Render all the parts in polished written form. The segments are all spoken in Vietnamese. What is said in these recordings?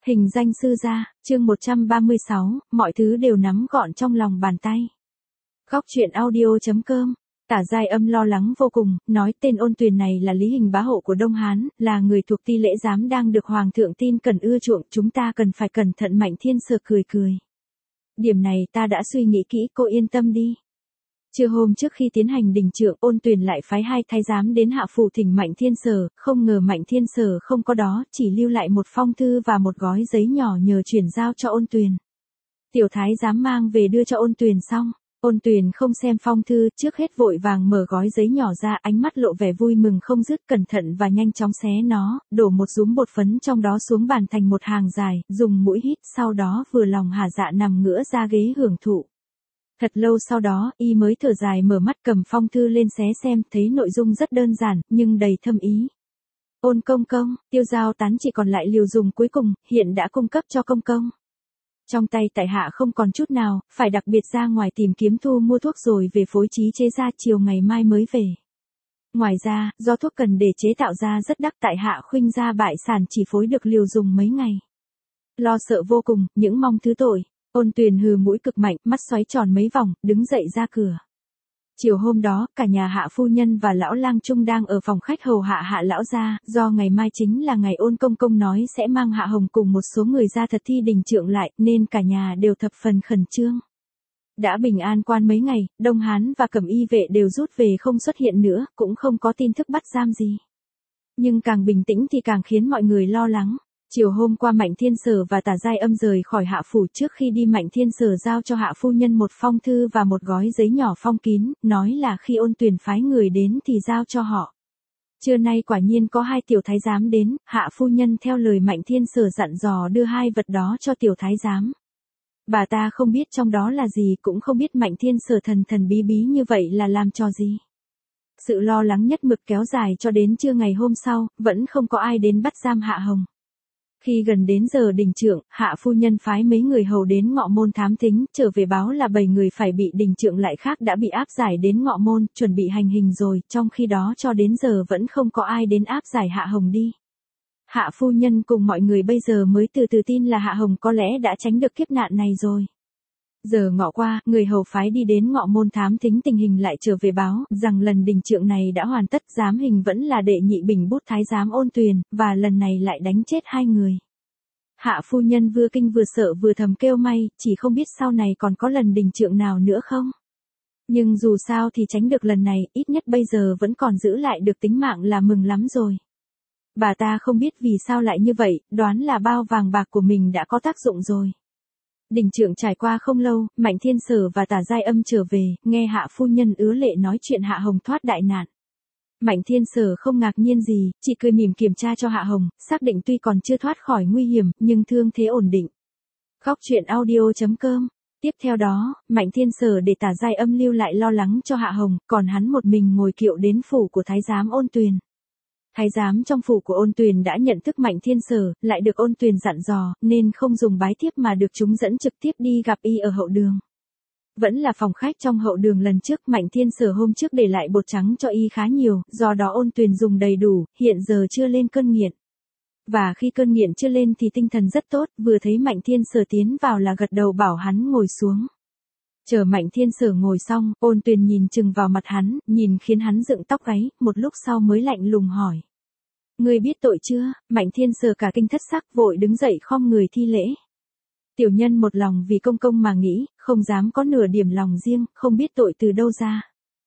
Hình danh sư gia, chương 136, mọi thứ đều nắm gọn trong lòng bàn tay. Góc truyện audio.com. Tả Giai Âm lo lắng vô cùng, nói tên Ôn Tuyền này là Lý Hình bá hộ của Đông Hán, là người thuộc Ti Lễ Giám đang được Hoàng thượng tin cần ưa chuộng, chúng ta cần phải cẩn thận. Mạnh Thiên Sở cười cười. Điểm này ta đã suy nghĩ kỹ, cô yên tâm đi. Trưa hôm trước khi tiến hành đình trượng, Ôn Tuyền lại phái 2 thái giám đến hạ phủ thỉnh Mạnh Thiên Sở, không ngờ Mạnh Thiên Sở không có đó, chỉ lưu lại một phong thư và một gói giấy nhỏ nhờ chuyển giao cho Ôn Tuyền. Tiểu thái giám mang về đưa cho Ôn Tuyền xong, Ôn Tuyền không xem phong thư, trước hết vội vàng mở gói giấy nhỏ ra, ánh mắt lộ vẻ vui mừng không dứt, cẩn thận và nhanh chóng xé nó, đổ một dúm bột phấn trong đó xuống bàn thành một hàng dài, dùng mũi hít, sau đó vừa lòng hả dạ nằm ngửa ra ghế hưởng thụ. Thật lâu sau đó, y mới thở dài mở mắt cầm phong thư lên xé xem, thấy nội dung rất đơn giản, nhưng đầy thâm ý. Ôn công công, Tiêu Giao Tán chỉ còn lại liều dùng cuối cùng, hiện đã cung cấp cho công công. Trong tay tại hạ không còn chút nào, phải đặc biệt ra ngoài tìm kiếm thu mua thuốc rồi về phối trí chế ra, chiều ngày mai mới về. Ngoài ra, do thuốc cần để chế tạo ra rất đắt, tại hạ khuynh ra bại sản chỉ phối được liều dùng mấy ngày. Lo sợ vô cùng, những mong thứ tội. Ôn Tuyền hừ mũi cực mạnh, mắt xoáy tròn mấy vòng, đứng dậy ra cửa. Chiều hôm đó, cả nhà Hạ phu nhân và lão lang trung đang ở phòng khách hầu hạ Hạ lão gia, do ngày mai chính là ngày Ôn công công nói sẽ mang Hạ Hồng cùng một số người ra thật thi đình trượng lại, nên cả nhà đều thập phần khẩn trương. Đã bình an quan mấy ngày, Đông Hán và Cẩm Y vệ đều rút về không xuất hiện nữa, cũng không có tin tức bắt giam gì. Nhưng càng bình tĩnh thì càng khiến mọi người lo lắng. Chiều hôm qua Mạnh Thiên Sở và Tả Giai Âm rời khỏi hạ phủ, trước khi đi Mạnh Thiên Sở giao cho Hạ phu nhân một phong thư và một gói giấy nhỏ phong kín, nói là khi Ôn Tuyền phái người đến thì giao cho họ. Trưa nay quả nhiên có 2 tiểu thái giám đến, Hạ phu nhân theo lời Mạnh Thiên Sở dặn dò đưa 2 vật đó cho tiểu thái giám. Bà ta không biết trong đó là gì, cũng không biết Mạnh Thiên Sở thần thần bí bí như vậy là làm trò gì. Sự lo lắng nhất mực kéo dài cho đến trưa ngày hôm sau, vẫn không có ai đến bắt giam Hạ Hồng. Khi gần đến giờ đình trượng, Hạ phu nhân phái mấy người hầu đến Ngọ Môn thám thính, trở về báo là 7 người phải bị đình trượng lại khác đã bị áp giải đến Ngọ Môn, chuẩn bị hành hình rồi, trong khi đó cho đến giờ vẫn không có ai đến áp giải Hạ Hồng đi. Hạ phu nhân cùng mọi người bây giờ mới từ từ tin là Hạ Hồng có lẽ đã tránh được kiếp nạn này rồi. Giờ ngọ qua, người hầu phái đi đến Ngọ Môn thám thính tình hình lại trở về báo, rằng lần đình trượng này đã hoàn tất, giám hình vẫn là đệ nhị bình bút thái giám Ôn Tuyền, và lần này lại đánh chết 2 người. Hạ phu nhân vừa kinh vừa sợ vừa thầm kêu may, chỉ không biết sau này còn có lần đình trượng nào nữa không. Nhưng dù sao thì tránh được lần này, ít nhất bây giờ vẫn còn giữ lại được tính mạng là mừng lắm rồi. Bà ta không biết vì sao lại như vậy, đoán là bao vàng bạc của mình đã có tác dụng rồi. Đình trượng trải qua không lâu, Mạnh Thiên Sở và Tả Giai Âm trở về, nghe Hạ phu nhân ứa lệ nói chuyện Hạ Hồng thoát đại nạn. Mạnh Thiên Sở không ngạc nhiên gì, chỉ cười mỉm kiểm tra cho Hạ Hồng, xác định tuy còn chưa thoát khỏi nguy hiểm, nhưng thương thế ổn định. Góc truyện audio.com. Tiếp theo đó, Mạnh Thiên Sở để Tả Giai Âm lưu lại lo lắng cho Hạ Hồng, còn hắn một mình ngồi kiệu đến phủ của thái giám Ôn Tuyền. Thái giám trong phủ của Ôn Tuyền đã nhận thức Mạnh Thiên Sở, lại được Ôn Tuyền dặn dò, nên không dùng bái tiếp mà được chúng dẫn trực tiếp đi gặp y ở hậu đường. Vẫn là phòng khách trong hậu đường lần trước, Mạnh Thiên Sở hôm trước để lại bột trắng cho y khá nhiều, do đó Ôn Tuyền dùng đầy đủ, hiện giờ chưa lên cơn nghiện. Và khi cơn nghiện chưa lên thì tinh thần rất tốt, vừa thấy Mạnh Thiên Sở tiến vào là gật đầu bảo hắn ngồi xuống. Chờ Mạnh Thiên Sở ngồi xong, Ôn Tuyền nhìn chừng vào mặt hắn, nhìn khiến hắn dựng tóc gáy, một lúc sau mới lạnh lùng hỏi. Ngươi biết tội chưa? Mạnh Thiên Sở cả kinh thất sắc, vội đứng dậy khom người thi lễ. Tiểu nhân một lòng vì công công mà nghĩ, không dám có nửa điểm lòng riêng, không biết tội từ đâu ra.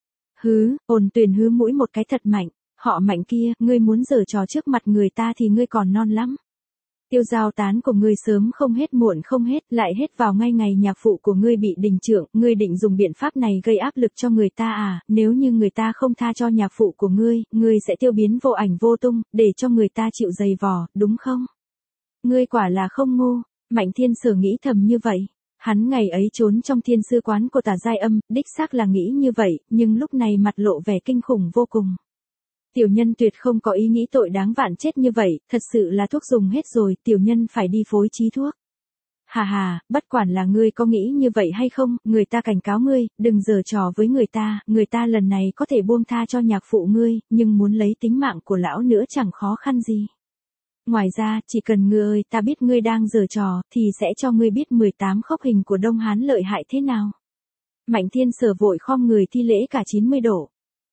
Hứ, Ôn Tuyền hứ mũi một cái thật mạnh, họ Mạnh kia, ngươi muốn giở trò trước mặt người ta thì ngươi còn non lắm. Tiêu Giao Tán của ngươi sớm không hết muộn không hết, lại hết vào ngay ngày nhạc phụ của ngươi bị đình trượng, ngươi định dùng biện pháp này gây áp lực cho người ta à, nếu như người ta không tha cho nhạc phụ của ngươi sẽ tiêu biến vô ảnh vô tung, để cho người ta chịu dày vò, đúng không? Ngươi quả là không ngu. Mạnh Thiên Sở nghĩ thầm như vậy. Hắn ngày ấy trốn trong thiên sư quán của Tả Giai Âm, đích xác là nghĩ như vậy, nhưng lúc này mặt lộ vẻ kinh khủng vô cùng. Tiểu nhân tuyệt không có ý nghĩ tội đáng vạn chết như vậy, thật sự là thuốc dùng hết rồi, tiểu nhân phải đi phối trí thuốc. Hà hà, bất quản là ngươi có nghĩ như vậy hay không, người ta cảnh cáo ngươi, đừng giở trò với người ta lần này có thể buông tha cho nhạc phụ ngươi, nhưng muốn lấy tính mạng của lão nữa chẳng khó khăn gì. Ngoài ra, chỉ cần ngươi ơi ta biết ngươi đang giở trò, thì sẽ cho ngươi biết 18 khốc hình của Đông Hán lợi hại thế nào. Mạnh Thiên Sở vội khom người thi lễ cả 90 độ.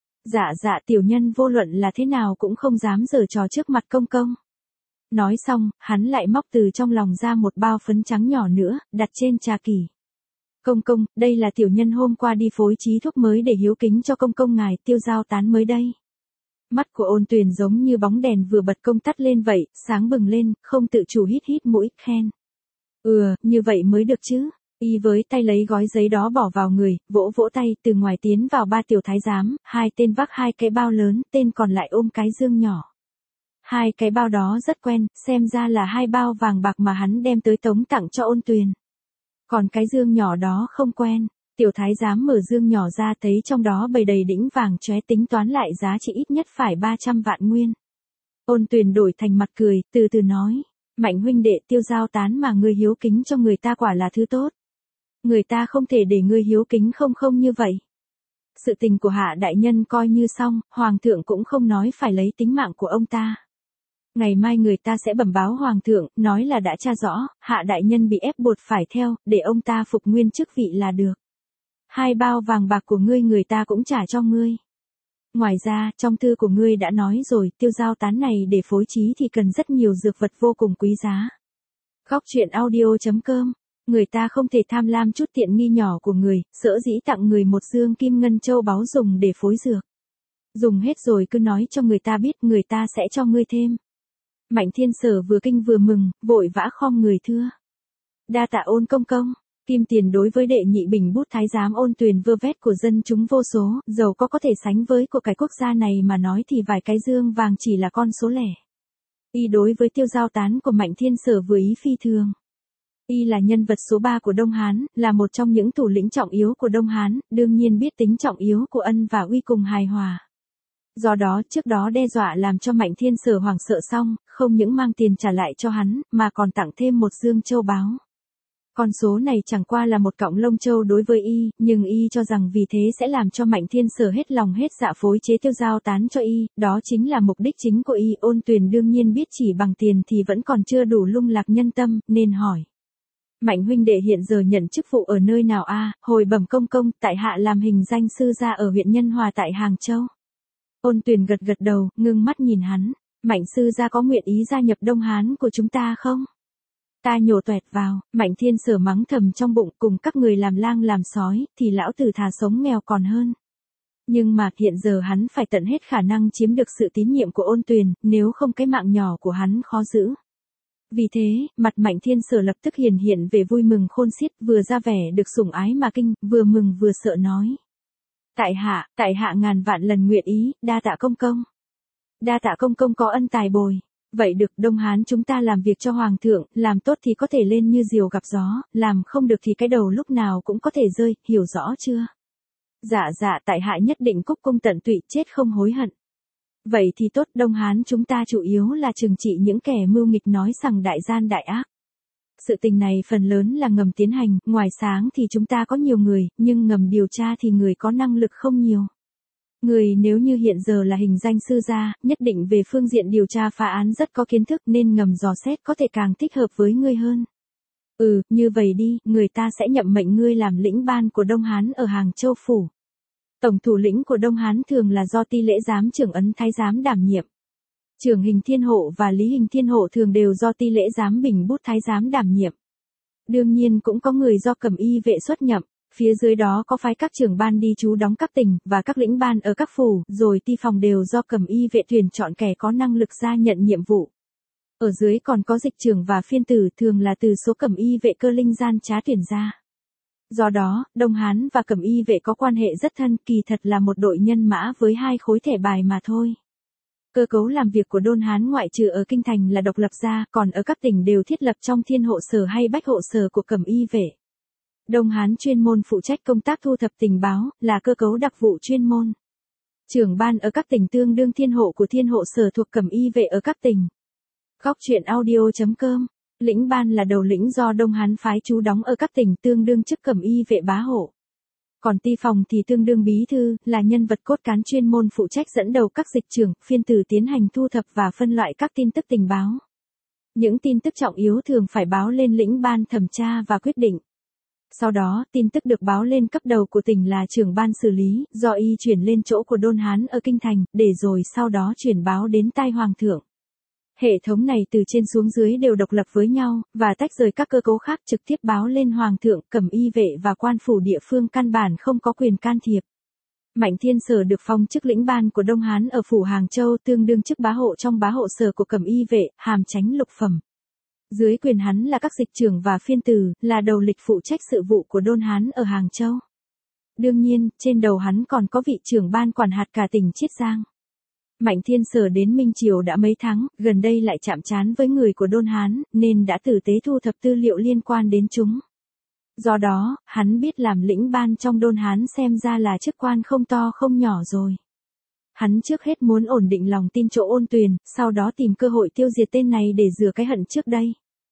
Dạ tiểu nhân vô luận là thế nào cũng không dám giở trò trước mặt công công. Nói xong, hắn lại móc từ trong lòng ra một bao phấn trắng nhỏ nữa, đặt trên trà kỷ. Công công, đây là tiểu nhân hôm qua đi phối trí thuốc mới để hiếu kính cho công công ngài Tiêu Giao Tán mới đây. Mắt của Ôn Tuyền giống như bóng đèn vừa bật công tắt lên vậy, sáng bừng lên, không tự chủ hít mũi, khen. Như vậy mới được chứ. Y với tay lấy gói giấy đó bỏ vào người, vỗ vỗ tay, từ ngoài tiến vào 3 tiểu thái giám, 2 tên vác 2 cái bao lớn, tên còn lại ôm cái dương nhỏ. 2 cái bao đó rất quen, xem ra là 2 bao vàng bạc mà hắn đem tới tống tặng cho Ôn Tuyền. Còn cái dương nhỏ đó không quen. Tiểu thái giám mở dương nhỏ ra thấy trong đó bày đầy đĩnh vàng chóe, tính toán lại giá trị ít nhất phải 300 vạn nguyên. Ôn Tuyền đổi thành mặt cười, từ từ nói. Mạnh huynh đệ, Tiêu Giao Tán mà ngươi hiếu kính cho người ta quả là thứ tốt. Người ta không thể để ngươi hiếu kính không như vậy. Sự tình của Hạ đại nhân coi như xong, Hoàng thượng cũng không nói phải lấy tính mạng của ông ta. Ngày mai người ta sẽ bẩm báo Hoàng thượng, nói là đã tra rõ, Hạ đại nhân bị ép buộc phải theo, để ông ta phục nguyên chức vị là được. 2 bao vàng bạc của ngươi người ta cũng trả cho ngươi. Ngoài ra, trong thư của ngươi đã nói rồi, Tiêu Giao Tán này để phối trí thì cần rất nhiều dược vật vô cùng quý giá. Góc truyện audio.com. Người ta không thể tham lam chút tiện nghi nhỏ của người, sở dĩ tặng người một dương kim ngân châu báu dùng để phối dược. Dùng hết rồi cứ nói cho người ta biết, người ta sẽ cho ngươi thêm. Mạnh Thiên Sở vừa kinh vừa mừng, vội vã khom người thưa. Đa tạ Ôn công công. Kim tiền đối với đệ nhị bình bút thái giám Ôn Tuyền vơ vét của dân chúng vô số, giàu có thể sánh với của cái quốc gia này mà nói thì vài cái dương vàng chỉ là con số lẻ. Y đối với Tiêu Giao Tán của Mạnh Thiên Sở vừa ý phi thường. Y là nhân vật số 3 của Đông Hán, là một trong những thủ lĩnh trọng yếu của Đông Hán, đương nhiên biết tính trọng yếu của ân và uy cùng hài hòa. Do đó trước đó đe dọa làm cho Mạnh Thiên Sở hoảng sợ xong, không những mang tiền trả lại cho hắn, mà còn tặng thêm một dương châu báu. Con số này chẳng qua là một cọng lông châu đối với Y, nhưng Y cho rằng vì thế sẽ làm cho Mạnh Thiên Sở hết lòng hết dạ phối chế Tiêu Giao Tán cho Y, đó chính là mục đích chính của Y. Ôn Tuyền đương nhiên biết chỉ bằng tiền thì vẫn còn chưa đủ lung lạc nhân tâm, nên hỏi. Mạnh huynh đệ hiện giờ nhận chức vụ ở nơi nào a? Hồi bẩm công công, tại hạ làm hình danh sư gia ở huyện Nhân Hòa tại Hàng Châu. Ôn Tuyền gật gật đầu, ngưng mắt nhìn hắn. Mạnh sư gia có nguyện ý gia nhập Đông Hán của chúng ta không? Ta nhổ toẹt vào. Mạnh Thiên Sở mắng thầm trong bụng, cùng các người làm lang làm sói, thì lão tử thà sống nghèo còn hơn. Nhưng mà hiện giờ hắn phải tận hết khả năng chiếm được sự tín nhiệm của Ôn Tuyền, nếu không cái mạng nhỏ của hắn khó giữ. Vì thế, mặt Mạnh Thiên Sở lập tức hiện về vui mừng khôn xiết, vừa ra vẻ được sủng ái mà kinh, vừa mừng vừa sợ nói. Tại hạ ngàn vạn lần nguyện ý, đa tạ công công. Đa tạ công công có ân tài bồi. Vậy được, Đông Hán chúng ta làm việc cho Hoàng thượng, làm tốt thì có thể lên như diều gặp gió, làm không được thì cái đầu lúc nào cũng có thể rơi, hiểu rõ chưa? Dạ, tại hạ nhất định cúc cung tận tụy, chết không hối hận. Vậy thì tốt, Đông Hán chúng ta chủ yếu là trừng trị những kẻ mưu nghịch nói rằng đại gian đại ác. Sự tình này phần lớn là ngầm tiến hành, ngoài sáng thì chúng ta có nhiều người, nhưng ngầm điều tra thì người có năng lực không nhiều. Người nếu như hiện giờ là hình danh sư gia, nhất định về phương diện điều tra phá án rất có kiến thức nên ngầm dò xét có thể càng thích hợp với ngươi hơn. Như vậy đi, người ta sẽ nhậm mệnh ngươi làm lĩnh ban của Đông Hán ở Hàng Châu Phủ. Tổng thủ lĩnh của Đông Hán thường là do Ti Lễ Giám trưởng Ấn Thái Giám đảm nhiệm. Trưởng Hình Thiên Hộ và Lý Hình Thiên Hộ thường đều do Ti Lễ Giám Bình Bút Thái Giám đảm nhiệm. Đương nhiên cũng có người do Cẩm Y vệ xuất nhậm, phía dưới đó có phái các trưởng ban đi trú đóng các tỉnh và các lĩnh ban ở các phủ, rồi ti phòng đều do Cẩm Y vệ tuyển chọn kẻ có năng lực ra nhận nhiệm vụ. Ở dưới còn có dịch trưởng và phiên tử, thường là từ số Cẩm Y vệ cơ linh gian trá tuyển ra. Do đó, Đông Hán và Cẩm Y vệ có quan hệ rất thân, kỳ thật là một đội nhân mã với 2 khối thẻ bài mà thôi. Cơ cấu làm việc của Đôn Hán ngoại trừ ở Kinh Thành là độc lập ra, còn ở các tỉnh đều thiết lập trong Thiên Hộ Sở hay Bách Hộ Sở của Cẩm Y vệ. Đông Hán chuyên môn phụ trách công tác thu thập tình báo, là cơ cấu đặc vụ chuyên môn. Trưởng ban ở các tỉnh tương đương Thiên Hộ của Thiên Hộ Sở thuộc Cẩm Y vệ ở các tỉnh. Góc truyện audio.com. Lĩnh ban là đầu lĩnh do Đông Hán phái trú đóng ở các tỉnh tương đương chức Cẩm Y vệ bá hộ. Còn ti phòng thì tương đương bí thư, là nhân vật cốt cán chuyên môn phụ trách dẫn đầu các dịch trưởng, phiên tử tiến hành thu thập và phân loại các tin tức tình báo. Những tin tức trọng yếu thường phải báo lên lĩnh ban thẩm tra và quyết định. Sau đó, tin tức được báo lên cấp đầu của tỉnh là trưởng ban xử lý, do y chuyển lên chỗ của Đôn Hán ở Kinh Thành, để rồi sau đó chuyển báo đến tai Hoàng thượng. Hệ thống này từ trên xuống dưới đều độc lập với nhau, và tách rời các cơ cấu khác trực tiếp báo lên Hoàng thượng, Cẩm y vệ và quan phủ địa phương căn bản không có quyền can thiệp. Mạnh Thiên Sở được phong chức lĩnh ban của Đông Hán ở phủ Hàng Châu, tương đương chức bá hộ trong bá hộ sở của Cẩm y vệ, hàm chánh lục phẩm. Dưới quyền hắn là các dịch trưởng và phiên tử, là đầu lịch phụ trách sự vụ của Đôn Hán ở Hàng Châu. Đương nhiên, trên đầu hắn còn có vị trưởng ban quản hạt cả tỉnh Chiết Giang. Mạnh Thiên Sở đến Minh Triều đã mấy tháng, gần đây lại chạm trán với người của Đôn Hán, nên đã tử tế thu thập tư liệu liên quan đến chúng. Do đó, hắn biết làm lĩnh ban trong Đôn Hán xem ra là chức quan không to không nhỏ rồi. Hắn trước hết muốn ổn định lòng tin chỗ Ôn Tuyền, sau đó tìm cơ hội tiêu diệt tên này để rửa cái hận trước đây.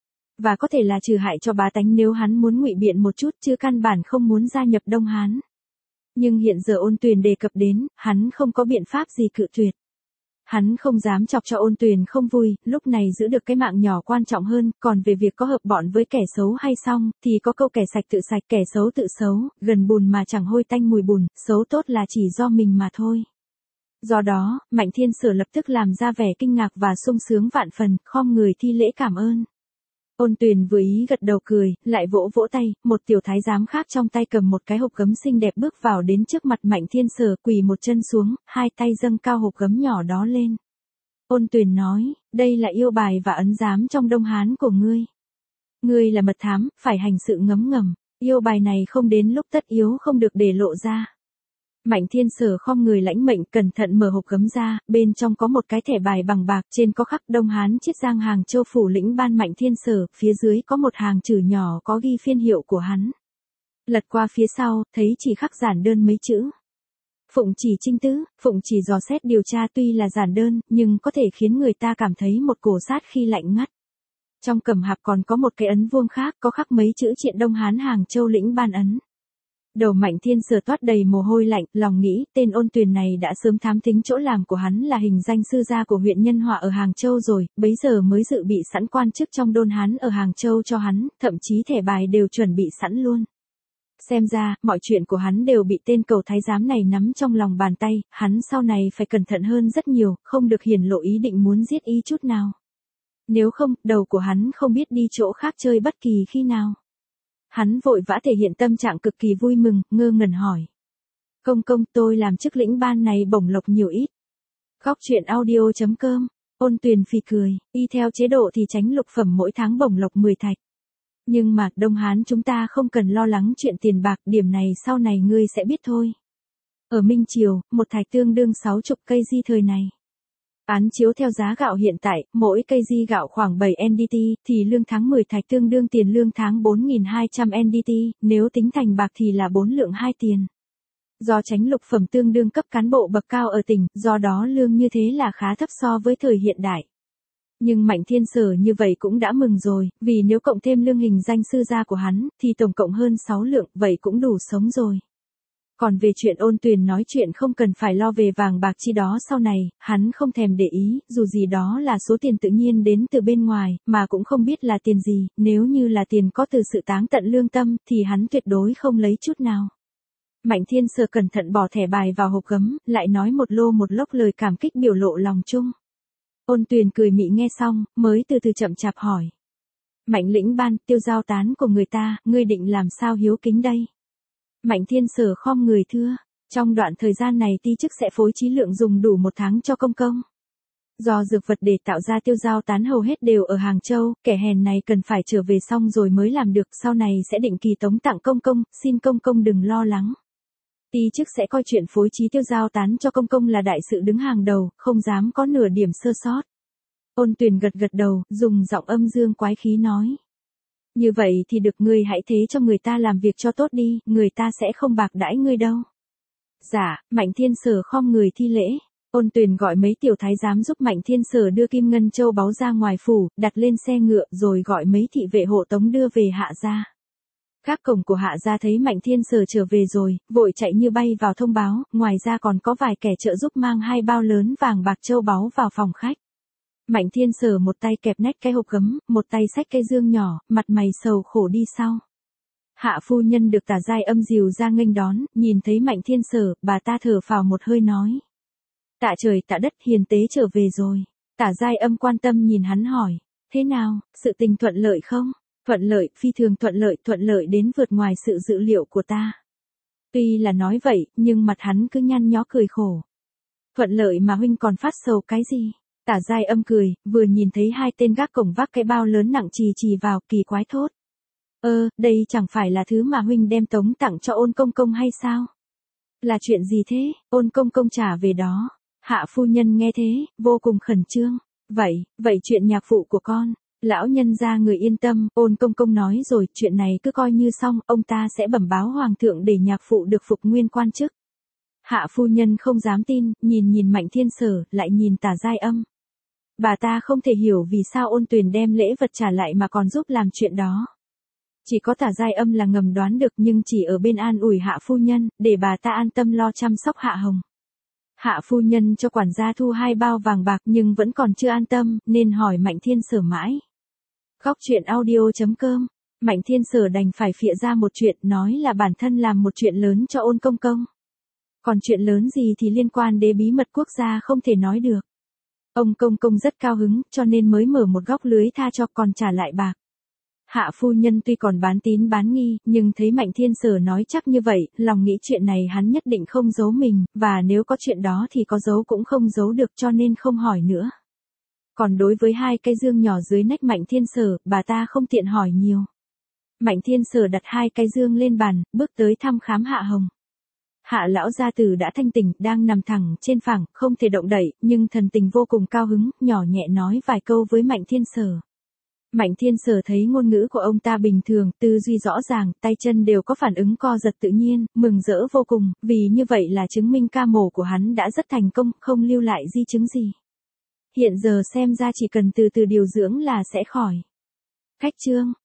Và có thể là trừ hại cho bá tánh nếu hắn muốn ngụy biện một chút, chứ căn bản không muốn gia nhập Đông Hán. Nhưng hiện giờ Ôn Tuyền đề cập đến, hắn không có biện pháp gì cự tuyệt. Hắn không dám chọc cho Ôn Tuyền không vui, lúc này giữ được cái mạng nhỏ quan trọng hơn, còn về việc có hợp bọn với kẻ xấu hay xong, thì có câu kẻ sạch tự sạch, kẻ xấu tự xấu, gần bùn mà chẳng hôi tanh mùi bùn, xấu tốt là chỉ do mình mà thôi. Do đó, Mạnh Thiên Sở lập tức làm ra vẻ kinh ngạc và sung sướng vạn phần, khom người thi lễ cảm ơn. Ôn Tuyền vừa ý gật đầu cười, lại vỗ vỗ tay, một tiểu thái giám khác trong tay cầm một cái hộp gấm xinh đẹp bước vào đến trước mặt Mạnh Thiên Sở, quỳ một chân xuống, hai tay dâng cao hộp gấm nhỏ đó lên. Ôn Tuyền nói, đây là yêu bài và ấn giám trong Đông Hán của ngươi. Ngươi là mật thám, phải hành sự ngấm ngầm, yêu bài này không đến lúc tất yếu không được để lộ ra. Mạnh Thiên Sở khom người lãnh mệnh, cẩn thận mở hộp gấm ra, bên trong có một cái thẻ bài bằng bạc, trên có khắc Đông Hán Chiết Giang Hàng Châu phủ lĩnh ban Mạnh Thiên Sở, phía dưới có một hàng chữ nhỏ có ghi phiên hiệu của hắn. Lật qua phía sau, thấy chỉ khắc giản đơn mấy chữ. Phụng chỉ trinh tứ, phụng chỉ dò xét điều tra, tuy là giản đơn, nhưng có thể khiến người ta cảm thấy một cổ sát khi lạnh ngắt. Trong cẩm hạp còn có một cái ấn vuông khác, có khắc mấy chữ triện Đông Hán Hàng Châu lĩnh ban ấn. Đầu Mạnh Thiên Sở toát đầy mồ hôi lạnh, lòng nghĩ, tên Ôn Tuyền này đã sớm thám thính chỗ làm của hắn là hình danh sư gia của huyện Nhân Họa ở Hàng Châu rồi, bấy giờ mới dự bị sẵn quan chức trong Đôn Hán ở Hàng Châu cho hắn, thậm chí thẻ bài đều chuẩn bị sẵn luôn. Xem ra, mọi chuyện của hắn đều bị tên cầu thái giám này nắm trong lòng bàn tay, hắn sau này phải cẩn thận hơn rất nhiều, không được hiển lộ ý định muốn giết y chút nào. Nếu không, đầu của hắn không biết đi chỗ khác chơi bất kỳ khi nào. Hắn vội vã thể hiện tâm trạng cực kỳ vui mừng, ngơ ngẩn hỏi. Công công, tôi làm chức lĩnh ban này bổng lộc nhiều ít. Góc truyện audio.com, Ôn Tuyền phì cười, y theo chế độ thì tránh lục phẩm mỗi tháng bổng lộc 10 thạch. Nhưng mà, Đông Hán chúng ta không cần lo lắng chuyện tiền bạc, điểm này sau này ngươi sẽ biết thôi. Ở Minh Triều, một thạch tương đương 60 cây di thời này. Án chiếu theo giá gạo hiện tại, mỗi cây di gạo khoảng 7 NDT, thì lương tháng 10 thạch tương đương tiền lương tháng 4.200 NDT, nếu tính thành bạc thì là 4 lượng 2 tiền. Do tránh lục phẩm tương đương cấp cán bộ bậc cao ở tỉnh, do đó lương như thế là khá thấp so với thời hiện đại. Nhưng Mạnh Thiên Sở như vậy cũng đã mừng rồi, vì nếu cộng thêm lương hình danh sư gia của hắn, thì tổng cộng hơn 6 lượng, vậy cũng đủ sống rồi. Còn về chuyện Ôn Tuyền nói chuyện không cần phải lo về vàng bạc chi đó sau này, hắn không thèm để ý, dù gì đó là số tiền tự nhiên đến từ bên ngoài, mà cũng không biết là tiền gì, nếu như là tiền có từ sự táng tận lương tâm, thì hắn tuyệt đối không lấy chút nào. Mạnh Thiên Sở cẩn thận bỏ thẻ bài vào hộp gấm, lại nói một lô một lốc lời cảm kích biểu lộ lòng chung. Ôn Tuyền cười mị nghe xong, mới từ từ chậm chạp hỏi. Mạnh lĩnh ban, tiêu giao tán của người ta, ngươi định làm sao hiếu kính đây? Mạnh Thiên Sở khom người thưa, trong đoạn thời gian này ti chức sẽ phối trí lượng dùng đủ 1 tháng cho công công. Do dược vật để tạo ra tiêu giao tán hầu hết đều ở Hàng Châu, kẻ hèn này cần phải trở về xong rồi mới làm được, sau này sẽ định kỳ tống tặng công công, xin công công đừng lo lắng. Ti chức sẽ coi chuyện phối trí tiêu giao tán cho công công là đại sự đứng hàng đầu, không dám có nửa điểm sơ sót. Ôn Tuyền gật gật đầu, dùng giọng âm dương quái khí nói. Như vậy thì được, ngươi hãy thế cho người ta làm việc cho tốt đi, người ta sẽ không bạc đãi ngươi đâu. Dạ, Mạnh Thiên Sở khom người thi lễ. Ôn Tuyền gọi mấy tiểu thái giám giúp Mạnh Thiên Sở đưa kim ngân châu báu ra ngoài phủ, đặt lên xe ngựa rồi gọi mấy thị vệ hộ tống đưa về Hạ gia. Các cổng của Hạ gia thấy Mạnh Thiên Sở trở về rồi, vội chạy như bay vào thông báo, ngoài ra còn có vài kẻ trợ giúp mang 2 bao lớn vàng bạc châu báu vào phòng khách. Mạnh Thiên Sở một tay kẹp nách cái hộp gấm, một tay xách cái dương nhỏ, mặt mày sầu khổ đi sau. Hạ phu nhân được Tả Giai Âm dìu ra nghênh đón, nhìn thấy Mạnh Thiên Sở, bà ta thở phào một hơi nói. Tạ trời tạ đất, hiền tế trở về rồi. Tả Giai Âm quan tâm nhìn hắn hỏi, thế nào, sự tình thuận lợi không? Thuận lợi, phi thường thuận lợi đến vượt ngoài sự dự liệu của ta. Tuy là nói vậy, nhưng mặt hắn cứ nhăn nhó cười khổ. Thuận lợi mà huynh còn phát sầu cái gì? Tả Giai Âm cười, vừa nhìn thấy hai tên gác cổng vác cái bao lớn nặng chì vào, kỳ quái thốt. Đây chẳng phải là thứ mà huynh đem tống tặng cho Ôn công công hay sao? Là chuyện gì thế? Ôn công công trả về đó. Hạ phu nhân nghe thế, vô cùng khẩn trương. Vậy chuyện nhạc phụ của con. Lão nhân gia người yên tâm, Ôn công công nói rồi, chuyện này cứ coi như xong, ông ta sẽ bẩm báo hoàng thượng để nhạc phụ được phục nguyên quan chức. Hạ phu nhân không dám tin, nhìn Mạnh Thiên Sở, lại nhìn Tả Giai Âm. Bà ta không thể hiểu vì sao Ôn Tuyền đem lễ vật trả lại mà còn giúp làm chuyện đó. Chỉ có Tả Giai Âm là ngầm đoán được, nhưng chỉ ở bên an ủi Hạ phu nhân, để bà ta an tâm lo chăm sóc Hạ Hồng. Hạ phu nhân cho quản gia thu 2 bao vàng bạc nhưng vẫn còn chưa an tâm, nên hỏi Mạnh Thiên Sở mãi. Góc truyện audio.com, Mạnh Thiên Sở đành phải phịa ra một chuyện, nói là bản thân làm một chuyện lớn cho Ôn công công. Còn chuyện lớn gì thì liên quan đến bí mật quốc gia không thể nói được. Ông công công rất cao hứng, cho nên mới mở một góc lưới tha cho, còn trả lại bạc. Hạ phu nhân tuy còn bán tín bán nghi, nhưng thấy Mạnh Thiên Sở nói chắc như vậy, lòng nghĩ chuyện này hắn nhất định không giấu mình, và nếu có chuyện đó thì có giấu cũng không giấu được, cho nên không hỏi nữa. Còn đối với 2 cái dương nhỏ dưới nách Mạnh Thiên Sở, bà ta không tiện hỏi nhiều. Mạnh Thiên Sở đặt 2 cái dương lên bàn, bước tới thăm khám Hạ Hồng. Hạ lão gia tử đã thanh tỉnh, đang nằm thẳng trên phẳng, không thể động đậy, nhưng thần tình vô cùng cao hứng, nhỏ nhẹ nói vài câu với Mạnh Thiên Sở. Mạnh Thiên Sở thấy ngôn ngữ của ông ta bình thường, tư duy rõ ràng, tay chân đều có phản ứng co giật tự nhiên, mừng rỡ vô cùng, vì như vậy là chứng minh ca mổ của hắn đã rất thành công, không lưu lại di chứng gì. Hiện giờ xem ra chỉ cần từ từ điều dưỡng là sẽ khỏi. Khách chương.